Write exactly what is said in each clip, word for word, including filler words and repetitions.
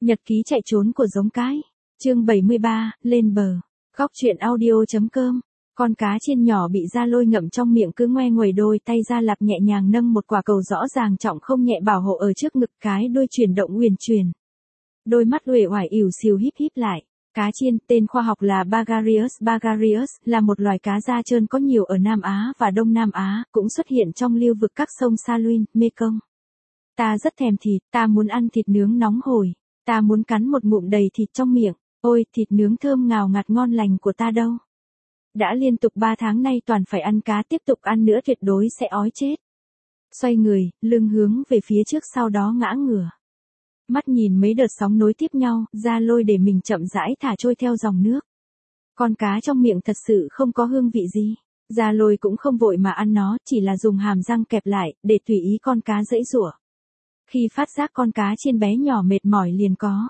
Nhật ký chạy trốn của giống cái. Chương bảy mươi ba, lên bờ. Góc truyện audio.com. Con cá chiên nhỏ bị da lôi ngậm trong miệng cứ ngoe nguẩy đôi tay ra lặp nhẹ nhàng nâng một quả cầu rõ ràng trọng không nhẹ bảo hộ ở trước ngực, cái đuôi chuyển động uyển chuyển. Đôi mắt uể oải ỉu xìu híp híp lại. Cá chiên, tên khoa học là Bagarius bagarius, là một loài cá da trơn có nhiều ở Nam Á và Đông Nam Á, cũng xuất hiện trong lưu vực các sông Salween, Mekong. Ta rất thèm thịt, ta muốn ăn thịt nướng nóng hổi, ta muốn cắn một ngụm đầy thịt trong miệng, ôi thịt nướng thơm ngào ngạt ngon lành của ta đâu. Đã liên tục ba tháng nay toàn phải ăn cá, tiếp tục ăn nữa tuyệt đối sẽ ói chết. Xoay người, lưng hướng về phía trước sau đó ngã ngửa. Mắt nhìn mấy đợt sóng nối tiếp nhau, da lôi để mình chậm rãi thả trôi theo dòng nước. Con cá trong miệng thật sự không có hương vị gì. Da lôi cũng không vội mà ăn nó, chỉ là dùng hàm răng kẹp lại, để tùy ý con cá giãy giụa. Khi phát giác con cá chiên bé nhỏ mệt mỏi liền có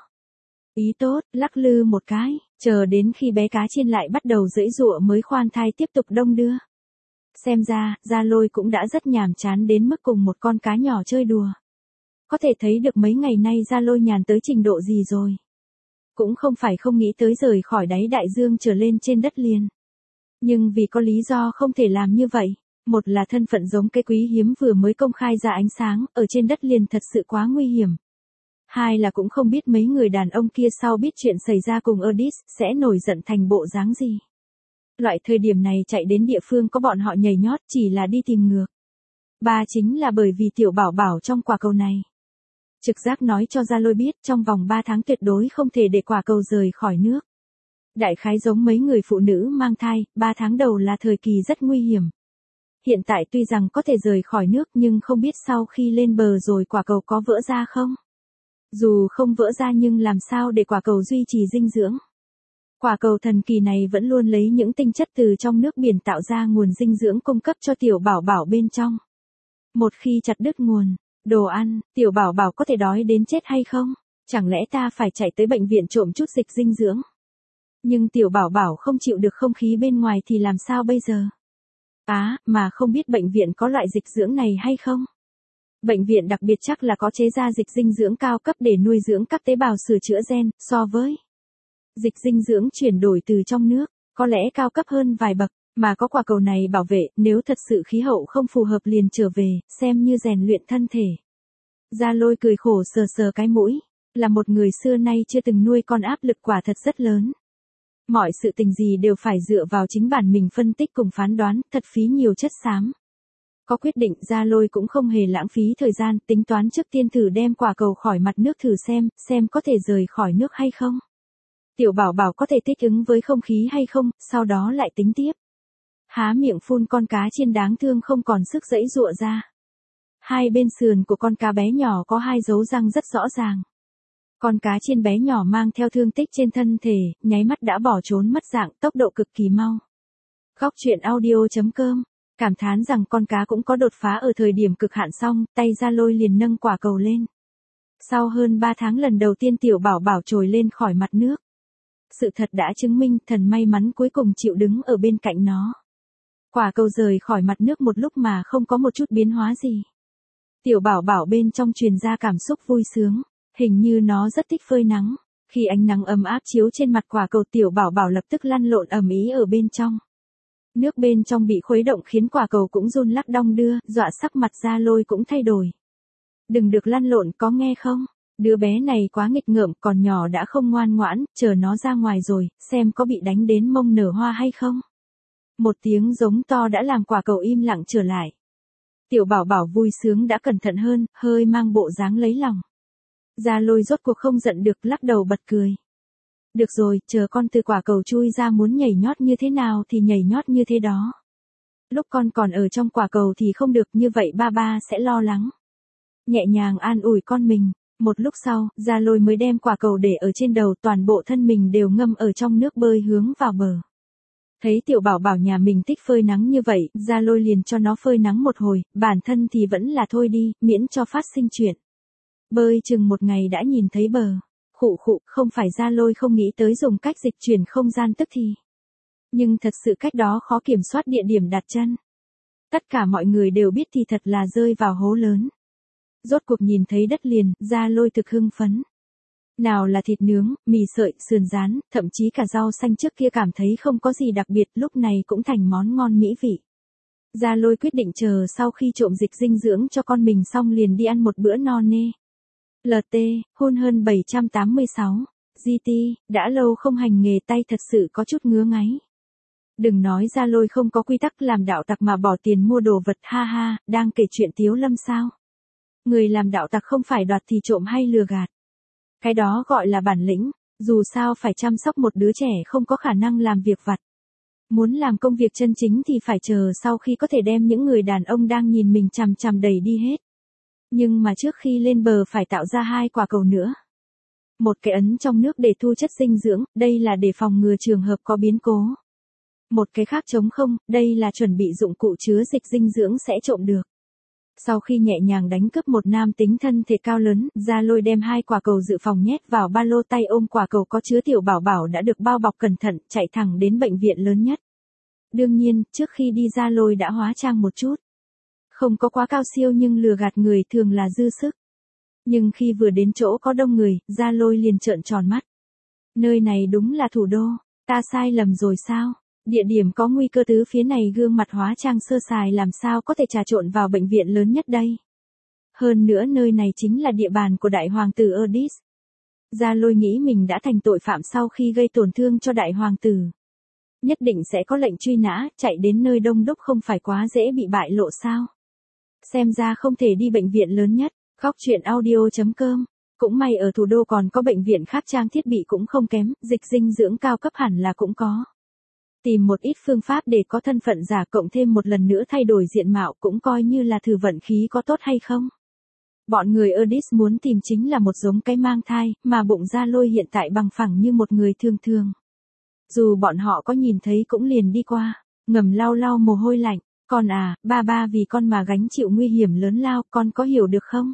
ý tốt, lắc lư một cái, chờ đến khi bé cá chiên lại bắt đầu giãy giụa mới khoan thai tiếp tục đong đưa. Xem ra, da lôi cũng đã rất nhàm chán đến mức cùng một con cá nhỏ chơi đùa. Có thể thấy được mấy ngày nay da lôi nhàn tới trình độ gì rồi. Cũng không phải không nghĩ tới rời khỏi đáy đại dương trở lên trên đất liền. Nhưng vì có lý do không thể làm như vậy. Một là thân phận giống cái quý hiếm vừa mới công khai ra ánh sáng, ở trên đất liền thật sự quá nguy hiểm. Hai là cũng không biết mấy người đàn ông kia sau biết chuyện xảy ra cùng Erdis, sẽ nổi giận thành bộ dáng gì. Loại thời điểm này chạy đến địa phương có bọn họ nhảy nhót chỉ là đi tìm ngược. Ba chính là bởi vì tiểu bảo bảo trong quả cầu này. Trực giác nói cho da lôi biết trong vòng ba tháng tuyệt đối không thể để quả cầu rời khỏi nước. Đại khái giống mấy người phụ nữ mang thai, ba tháng đầu là thời kỳ rất nguy hiểm. Hiện tại tuy rằng có thể rời khỏi nước nhưng không biết sau khi lên bờ rồi quả cầu có vỡ ra không? Dù không vỡ ra nhưng làm sao để quả cầu duy trì dinh dưỡng? Quả cầu thần kỳ này vẫn luôn lấy những tinh chất từ trong nước biển tạo ra nguồn dinh dưỡng cung cấp cho tiểu bảo bảo bên trong. Một khi chặt đứt nguồn đồ ăn, tiểu bảo bảo có thể đói đến chết hay không? Chẳng lẽ ta phải chạy tới bệnh viện trộm chút dịch dinh dưỡng? Nhưng tiểu bảo bảo không chịu được không khí bên ngoài thì làm sao bây giờ? Á, à, mà không biết bệnh viện có loại dịch dưỡng này hay không? Bệnh viện đặc biệt chắc là có chế ra dịch dinh dưỡng cao cấp để nuôi dưỡng các tế bào sửa chữa gen, so với dịch dinh dưỡng chuyển đổi từ trong nước, có lẽ cao cấp hơn vài bậc, mà có quả cầu này bảo vệ, nếu thật sự khí hậu không phù hợp liền trở về, xem như rèn luyện thân thể. Da lôi cười khổ sờ sờ cái mũi, là một người xưa nay chưa từng nuôi con áp lực quả thật rất lớn. Mọi sự tình gì đều phải dựa vào chính bản mình phân tích cùng phán đoán, thật phí nhiều chất xám. Có quyết định, da lôi cũng không hề lãng phí thời gian, tính toán trước tiên thử đem quả cầu khỏi mặt nước thử xem, xem có thể rời khỏi nước hay không. Tiểu bảo bảo có thể thích ứng với không khí hay không, sau đó lại tính tiếp. Há miệng phun, con cá chiên đáng thương không còn sức giãy giụa ra. Hai bên sườn của con cá bé nhỏ có hai dấu răng rất rõ ràng. Con cá chiên bé nhỏ mang theo thương tích trên thân thể, nháy mắt đã bỏ trốn mất dạng, tốc độ cực kỳ mau. Góc truyện audio.com. Cảm thán rằng con cá cũng có đột phá ở thời điểm cực hạn xong, tay da lôi liền nâng quả cầu lên. Sau hơn ba tháng lần đầu tiên tiểu bảo bảo trồi lên khỏi mặt nước. Sự thật đã chứng minh thần may mắn cuối cùng chịu đứng ở bên cạnh nó. Quả cầu rời khỏi mặt nước một lúc mà không có một chút biến hóa gì. Tiểu bảo bảo bên trong truyền ra cảm xúc vui sướng, hình như nó rất thích phơi nắng. Khi ánh nắng ấm áp chiếu trên mặt quả cầu, tiểu bảo bảo lập tức lăn lộn ầm ĩ ở bên trong. Nước bên trong bị khuấy động khiến quả cầu cũng run lắc đong đưa, dọa sắc mặt da lôi cũng thay đổi. Đừng được lăn lộn, có nghe không? Đứa bé này quá nghịch ngợm, còn nhỏ đã không ngoan ngoãn, chờ nó ra ngoài rồi, xem có bị đánh đến mông nở hoa hay không. Một tiếng giống to đã làm quả cầu im lặng trở lại. Tiểu bảo bảo vui sướng đã cẩn thận hơn, hơi mang bộ dáng lấy lòng. Da lôi rốt cuộc không giận được, lắc đầu bật cười. Được rồi, chờ con từ quả cầu chui ra muốn nhảy nhót như thế nào thì nhảy nhót như thế đó. Lúc con còn ở trong quả cầu thì không được, như vậy ba ba sẽ lo lắng. Nhẹ nhàng an ủi con mình, một lúc sau, da lôi mới đem quả cầu để ở trên đầu, toàn bộ thân mình đều ngâm ở trong nước bơi hướng vào bờ. Thấy tiểu bảo bảo nhà mình thích phơi nắng như vậy, da lôi liền cho nó phơi nắng một hồi, bản thân thì vẫn là thôi đi, miễn cho phát sinh chuyện. Bơi chừng một ngày đã nhìn thấy bờ. Khụ khụ, không phải da lôi không nghĩ tới dùng cách dịch chuyển không gian tức thì. Nhưng thật sự cách đó khó kiểm soát địa điểm đặt chân. Tất cả mọi người đều biết thì thật là rơi vào hố lớn. Rốt cuộc nhìn thấy đất liền, da lôi thực hưng phấn. Nào là thịt nướng, mì sợi, sườn rán, thậm chí cả rau xanh trước kia cảm thấy không có gì đặc biệt, lúc này cũng thành món ngon mỹ vị. Gia Lôi quyết định chờ sau khi trộm dịch dinh dưỡng cho con mình xong liền đi ăn một bữa no nê. lờ tê, hôn hơn bảy trăm tám mươi sáu. giê tê, đã lâu không hành nghề tay thật sự có chút ngứa ngáy. Đừng nói Gia Lôi không có quy tắc làm đạo tặc mà bỏ tiền mua đồ vật, ha ha, đang kể chuyện Tiếu Lâm sao? Người làm đạo tặc không phải đoạt thì trộm hay lừa gạt. Cái đó gọi là bản lĩnh, dù sao phải chăm sóc một đứa trẻ không có khả năng làm việc vặt. Muốn làm công việc chân chính thì phải chờ sau khi có thể đem những người đàn ông đang nhìn mình chằm chằm đẩy đi hết. Nhưng mà trước khi lên bờ phải tạo ra hai quả cầu nữa. Một cái ấn trong nước để thu chất dinh dưỡng, đây là để phòng ngừa trường hợp có biến cố. Một cái khác trống không, đây là chuẩn bị dụng cụ chứa dịch dinh dưỡng sẽ trộm được. Sau khi nhẹ nhàng đánh cướp một nam tính thân thể cao lớn, Gia Lôi đem hai quả cầu dự phòng nhét vào ba lô, tay ôm quả cầu có chứa tiểu bảo bảo đã được bao bọc cẩn thận, chạy thẳng đến bệnh viện lớn nhất. Đương nhiên, trước khi đi Gia Lôi đã hóa trang một chút. Không có quá cao siêu nhưng lừa gạt người thường là dư sức. Nhưng khi vừa đến chỗ có đông người, Gia Lôi liền trợn tròn mắt. Nơi này đúng là thủ đô, ta sai lầm rồi sao? Địa điểm có nguy cơ tứ phía này, gương mặt hóa trang sơ sài làm sao có thể trà trộn vào bệnh viện lớn nhất đây. Hơn nữa nơi này chính là địa bàn của đại hoàng tử Erdis. Gia Lôi nghĩ mình đã thành tội phạm sau khi gây tổn thương cho đại hoàng tử. Nhất định sẽ có lệnh truy nã, chạy đến nơi đông đúc không phải quá dễ bị bại lộ sao. Xem ra không thể đi bệnh viện lớn nhất. Góc truyện audio chấm com. Cũng may ở thủ đô còn có bệnh viện khác, trang thiết bị cũng không kém, dịch dinh dưỡng cao cấp hẳn là cũng có. Tìm một ít phương pháp để có thân phận giả cộng thêm một lần nữa thay đổi diện mạo cũng coi như là thử vận khí có tốt hay không. Bọn người Erdis muốn tìm chính là một giống cái mang thai, mà bụng Gia Lôi hiện tại bằng phẳng như một người thường thường. Dù bọn họ có nhìn thấy cũng liền đi qua, ngầm lau lau mồ hôi lạnh. Con à, ba ba vì con mà gánh chịu nguy hiểm lớn lao, con có hiểu được không?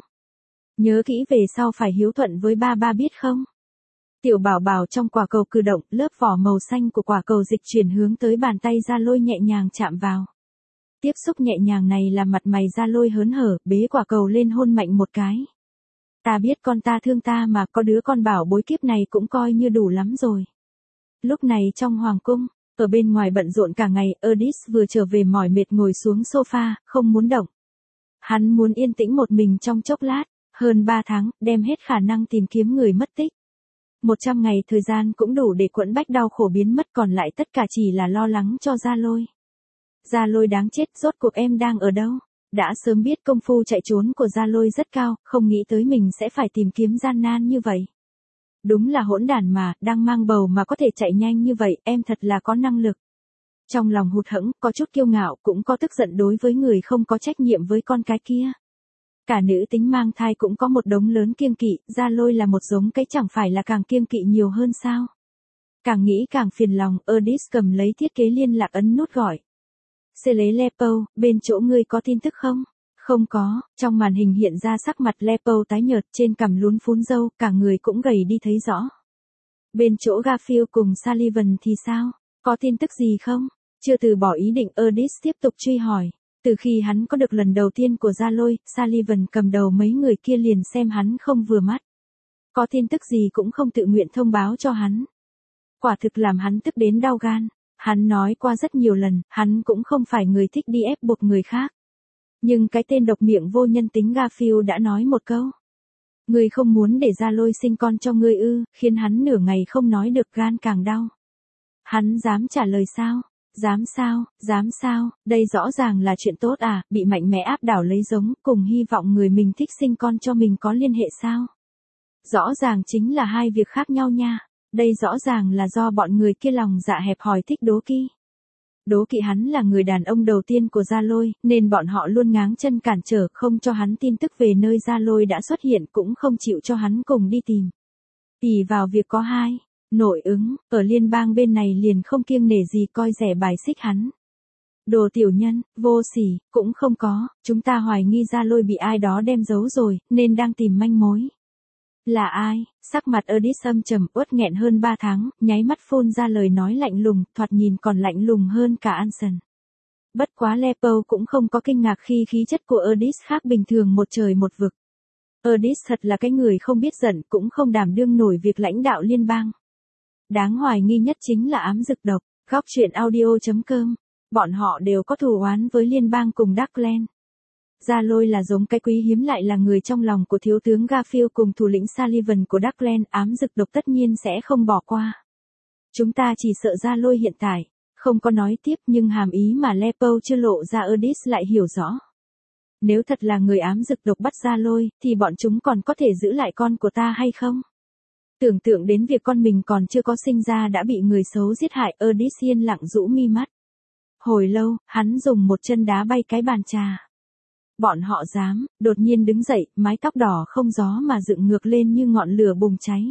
Nhớ kỹ về sau phải hiếu thuận với ba ba biết không? Tiểu bảo bảo trong quả cầu cử động, lớp vỏ màu xanh của quả cầu dịch chuyển hướng tới bàn tay Gia Lôi nhẹ nhàng chạm vào. Tiếp xúc nhẹ nhàng này làm mặt mày Gia Lôi hớn hở, bế quả cầu lên hôn mạnh một cái. Ta biết con ta thương ta mà, có đứa con bảo bối kiếp này cũng coi như đủ lắm rồi. Lúc này trong hoàng cung, ở bên ngoài bận rộn cả ngày, Erdis vừa trở về mỏi mệt ngồi xuống sofa, không muốn động. Hắn muốn yên tĩnh một mình trong chốc lát, hơn ba tháng, đem hết khả năng tìm kiếm người mất tích. Một trăm ngày thời gian cũng đủ để quẫn bách đau khổ biến mất, còn lại tất cả chỉ là lo lắng cho Gia Lôi. Gia Lôi đáng chết, rốt cuộc em đang ở đâu? Đã sớm biết công phu chạy trốn của Gia Lôi rất cao, không nghĩ tới mình sẽ phải tìm kiếm gian nan như vậy. Đúng là hỗn đản mà, đang mang bầu mà có thể chạy nhanh như vậy, em thật là có năng lực. Trong lòng hụt hẫng, có chút kiêu ngạo, cũng có tức giận đối với người không có trách nhiệm với con cái kia. Cả nữ tính mang thai cũng có một đống lớn kiêng kỵ, Gia Lôi là một giống cái chẳng phải là càng kiêng kỵ nhiều hơn sao. Càng nghĩ càng phiền lòng, Erdis cầm lấy thiết kế liên lạc ấn nút gọi. Xê lấy Lepo, bên chỗ ngươi có tin tức không? Không có, trong màn hình hiện ra sắc mặt Lepo tái nhợt, trên cằm lún phún râu, cả người cũng gầy đi thấy rõ. Bên chỗ Garfield cùng Sullivan thì sao? Có tin tức gì không? Chưa từ bỏ ý định, Erdis tiếp tục truy hỏi. Từ khi hắn có được lần đầu tiên của Gia Lôi, Sullivan cầm đầu mấy người kia liền xem hắn không vừa mắt. Có tin tức gì cũng không tự nguyện thông báo cho hắn. Quả thực làm hắn tức đến đau gan. Hắn nói qua rất nhiều lần, hắn cũng không phải người thích đi ép buộc người khác. Nhưng cái tên độc miệng vô nhân tính Garfield đã nói một câu. Ngươi không muốn để Gia Lôi sinh con cho ngươi ư, khiến hắn nửa ngày không nói được, gan càng đau. Hắn dám trả lời sao? Dám sao, dám sao, đây rõ ràng là chuyện tốt à, bị mạnh mẽ áp đảo lấy giống, cùng hy vọng người mình thích sinh con cho mình có liên hệ sao? Rõ ràng chính là hai việc khác nhau nha, đây rõ ràng là do bọn người kia lòng dạ hẹp hòi thích đố kỵ. Đố kỵ hắn là người đàn ông đầu tiên của Gia Lôi, nên bọn họ luôn ngáng chân cản trở, không cho hắn tin tức về nơi Gia Lôi đã xuất hiện, cũng không chịu cho hắn cùng đi tìm. Ỷ vào việc có hai nội ứng, ở liên bang bên này liền không kiêng nể gì coi rẻ bài xích hắn. Đồ tiểu nhân, vô sỉ, cũng không có, chúng ta hoài nghi Gia Lôi bị ai đó đem giấu rồi, nên đang tìm manh mối. Là ai? Sắc mặt Erdis âm trầm, uất nghẹn hơn ba tháng, nháy mắt phun ra lời nói lạnh lùng, thoạt nhìn còn lạnh lùng hơn cả Anson. Bất quá Lepo cũng không có kinh ngạc khi khí chất của Erdis khác bình thường một trời một vực. Erdis thật là cái người không biết giận cũng không đảm đương nổi việc lãnh đạo liên bang. Đáng hoài nghi nhất chính là ám dực độc, góc truyện audio.com. Bọn họ đều có thù oán với liên bang cùng Darkland. Gia Lôi là giống cái quý hiếm lại là người trong lòng của thiếu tướng Garfield cùng thủ lĩnh Sullivan của Darkland, ám dực độc tất nhiên sẽ không bỏ qua. Chúng ta chỉ sợ Gia Lôi hiện tại, không có nói tiếp nhưng hàm ý mà Lepo chưa lộ ra Erdis lại hiểu rõ. Nếu thật là người ám dực độc bắt Gia Lôi, thì bọn chúng còn có thể giữ lại con của ta hay không? Tưởng tượng đến việc con mình còn chưa có sinh ra đã bị người xấu giết hại, Erdis yên lặng rũ mi mắt. Hồi lâu, hắn dùng một chân đá bay cái bàn trà. Bọn họ dám, đột nhiên đứng dậy, mái tóc đỏ không gió mà dựng ngược lên như ngọn lửa bùng cháy.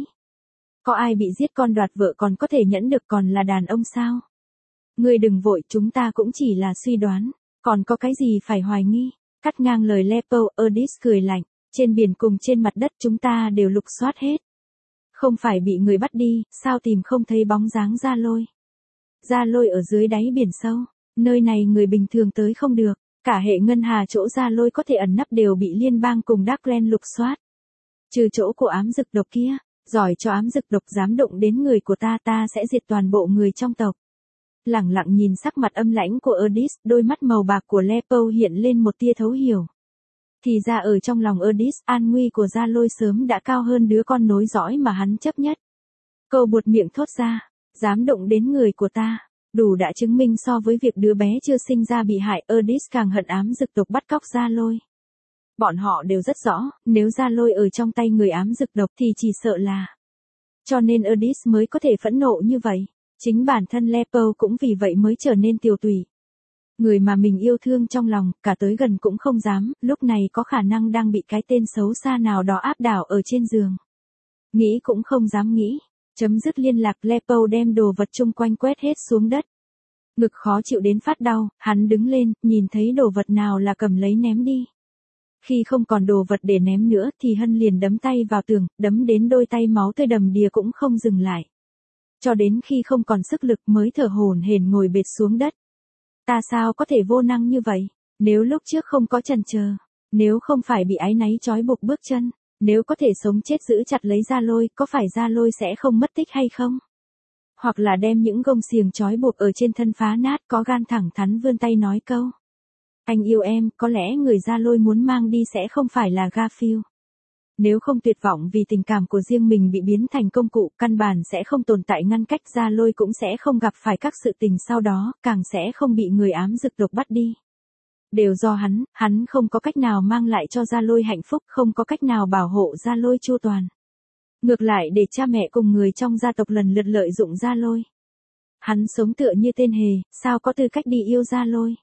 Có ai bị giết con đoạt vợ còn có thể nhẫn được còn là đàn ông sao? Ngươi đừng vội, chúng ta cũng chỉ là suy đoán, còn có cái gì phải hoài nghi? Cắt ngang lời Lepo, Erdis cười lạnh, trên biển cùng trên mặt đất chúng ta đều lục soát hết. Không phải bị người bắt đi, sao tìm không thấy bóng dáng Gia Lôi? Gia Lôi ở dưới đáy biển sâu, nơi này người bình thường tới không được, cả hệ ngân hà chỗ Gia Lôi có thể ẩn nấp đều bị liên bang cùng Darkland lục soát. Trừ chỗ của ám dực độc kia, giỏi cho ám dực độc dám động đến người của ta ta sẽ diệt toàn bộ người trong tộc. Lẳng lặng nhìn sắc mặt âm lãnh của Erdis, đôi mắt màu bạc của Lepo hiện lên một tia thấu hiểu. Thì ra ở trong lòng Erdis, an nguy của Gia Lôi sớm đã cao hơn đứa con nối dõi mà hắn chấp nhất. Câu buột miệng thốt ra, dám động đến người của ta, đủ đã chứng minh so với việc đứa bé chưa sinh ra bị hại, Erdis càng hận ám dực độc bắt cóc Gia Lôi. Bọn họ đều rất rõ, nếu Gia Lôi ở trong tay người ám dực độc thì chỉ sợ là. Cho nên Erdis mới có thể phẫn nộ như vậy. Chính bản thân Lepo cũng vì vậy mới trở nên tiều tụy. Người mà mình yêu thương trong lòng, cả tới gần cũng không dám, lúc này có khả năng đang bị cái tên xấu xa nào đó áp đảo ở trên giường. Nghĩ cũng không dám nghĩ. Chấm dứt liên lạc, Lepo đem đồ vật chung quanh quét hết xuống đất. Ngực khó chịu đến phát đau, hắn đứng lên, nhìn thấy đồ vật nào là cầm lấy ném đi. Khi không còn đồ vật để ném nữa thì Hân liền đấm tay vào tường, đấm đến đôi tay máu tươi đầm đìa cũng không dừng lại. Cho đến khi không còn sức lực mới thở hổn hển ngồi bệt xuống đất. Ta sao có thể vô năng như vậy? Nếu lúc trước không có chần chờ, nếu không phải bị áy náy trói buộc bước chân, nếu có thể sống chết giữ chặt lấy Gia Lôi, có phải Gia Lôi sẽ không mất tích hay không? Hoặc là đem những gông xiềng trói buộc ở trên thân phá nát, có gan thẳng thắn vươn tay nói câu. Anh yêu em, có lẽ người Gia Lôi muốn mang đi sẽ không phải là Garfield. Nếu không tuyệt vọng vì tình cảm của riêng mình bị biến thành công cụ, căn bản sẽ không tồn tại ngăn cách, Gia Lôi cũng sẽ không gặp phải các sự tình sau đó, càng sẽ không bị người ám dực độc bắt đi. Đều do hắn, hắn không có cách nào mang lại cho Gia Lôi hạnh phúc, không có cách nào bảo hộ Gia Lôi chu toàn. Ngược lại để cha mẹ cùng người trong gia tộc lần lượt lợi dụng Gia Lôi. Hắn sống tựa như tên hề, sao có tư cách đi yêu Gia Lôi.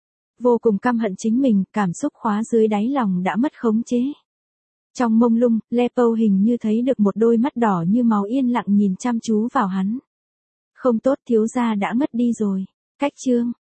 Vô cùng căm hận chính mình, cảm xúc khóa dưới đáy lòng đã mất khống chế. Trong mông lung, Lepo hình như thấy được một đôi mắt đỏ như máu yên lặng nhìn chăm chú vào hắn. Không tốt, thiếu gia đã mất đi rồi. Cách chương